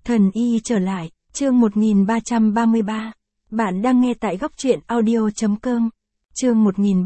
Thần y trở lại, chương 1333. Bạn đang nghe tại góc truyện audio.com. Chương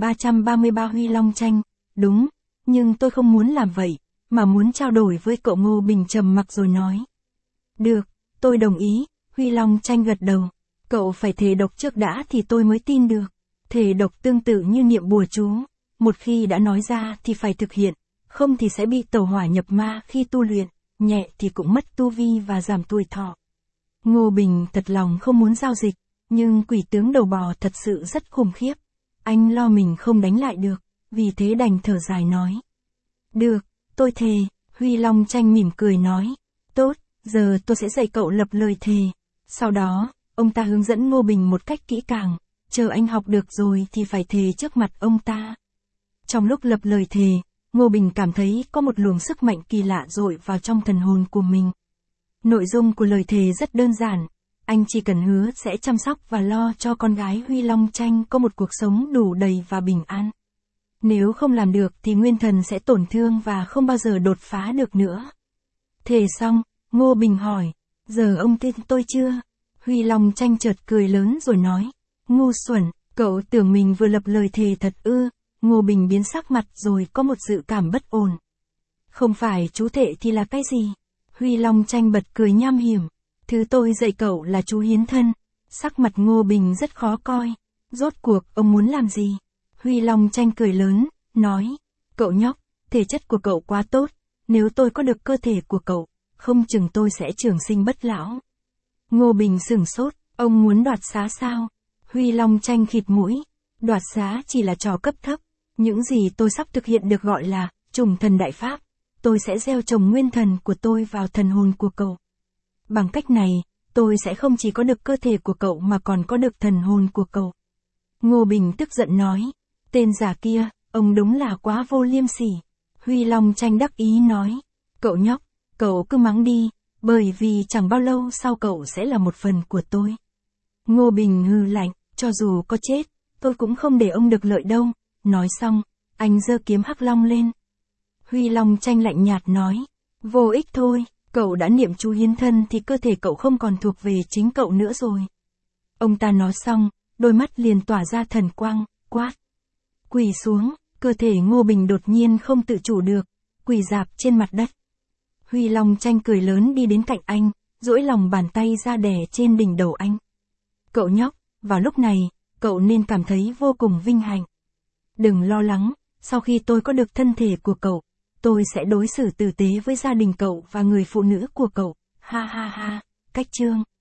1333 Huy Long tranh. Đúng, nhưng tôi không muốn làm vậy, mà muốn trao đổi với cậu. Ngô Bình trầm mặc rồi nói. Được, tôi đồng ý. Huy Long tranh gật đầu. Cậu phải thề độc trước đã thì tôi mới tin được. Thề độc tương tự như niệm bùa chú, một khi đã nói ra thì phải thực hiện, không thì sẽ bị tẩu hỏa nhập ma khi tu luyện, nhẹ thì cũng mất tu vi và giảm tuổi thọ. Ngô Bình thật lòng không muốn giao dịch, nhưng quỷ tướng đầu bò thật sự rất khủng khiếp. Anh lo mình không đánh lại được, vì thế đành thở dài nói. Được, tôi thề. Huy Long tranh mỉm cười nói. Tốt, giờ tôi sẽ dạy cậu lập lời thề. Sau đó, ông ta hướng dẫn Ngô Bình một cách kỹ càng, chờ anh học được rồi thì phải thề trước mặt ông ta. Trong lúc lập lời thề, Ngô Bình cảm thấy có một luồng sức mạnh kỳ lạ dội vào trong thần hồn của mình. Nội dung của lời thề rất đơn giản, anh chỉ cần hứa sẽ chăm sóc và lo cho con gái Huy Long tranh có một cuộc sống đủ đầy và bình an. Nếu không làm được thì nguyên thần sẽ tổn thương và không bao giờ đột phá được nữa. Thề xong, Ngô Bình hỏi, giờ ông tin tôi chưa? Huy Long tranh chợt cười lớn rồi nói, ngu xuẩn, cậu tưởng mình vừa lập lời thề thật ư? Ngô Bình biến sắc mặt rồi có một dự cảm bất ổn. Không phải chú thệ thì là cái gì? Huy Long tranh bật cười nham hiểm. Thứ tôi dạy cậu là chú hiến thân. Sắc mặt Ngô Bình rất khó coi. Rốt cuộc ông muốn làm gì? Huy Long tranh cười lớn, nói. Cậu nhóc, thể chất của cậu quá tốt. Nếu tôi có được cơ thể của cậu, không chừng tôi sẽ trường sinh bất lão. Ngô Bình sửng sốt, ông muốn đoạt xá sao? Huy Long tranh khịt mũi. Đoạt xá chỉ là trò cấp thấp. Những gì tôi sắp thực hiện được gọi là trùng thần đại pháp. Tôi sẽ gieo trồng nguyên thần của tôi vào thần hồn của cậu. Bằng cách này, tôi sẽ không chỉ có được cơ thể của cậu mà còn có được thần hồn của cậu. Ngô Bình tức giận nói. Tên giả kia, ông đúng là quá vô liêm sỉ. Huy Long tranh đắc ý nói. Cậu nhóc, cậu cứ mắng đi, bởi vì chẳng bao lâu sau cậu sẽ là một phần của tôi. Ngô Bình hừ lạnh, cho dù có chết, tôi cũng không để ông được lợi đâu. Nói xong, anh giơ kiếm hắc long lên. Huy Long tranh lạnh nhạt nói. Vô ích thôi, cậu đã niệm chú hiến thân thì cơ thể cậu không còn thuộc về chính cậu nữa rồi. Ông ta nói xong, đôi mắt liền tỏa ra thần quang, quát. Quỳ xuống, cơ thể Ngô Bình đột nhiên không tự chủ được, quỳ rạp trên mặt đất. Huy Long tranh cười lớn đi đến cạnh anh, duỗi lòng bàn tay ra đè trên đỉnh đầu anh. Cậu nhóc, vào lúc này, cậu nên cảm thấy vô cùng vinh hạnh. Đừng lo lắng, sau khi tôi có được thân thể của cậu, tôi sẽ đối xử tử tế với gia đình cậu và người phụ nữ của cậu. Ha ha ha, cách chương.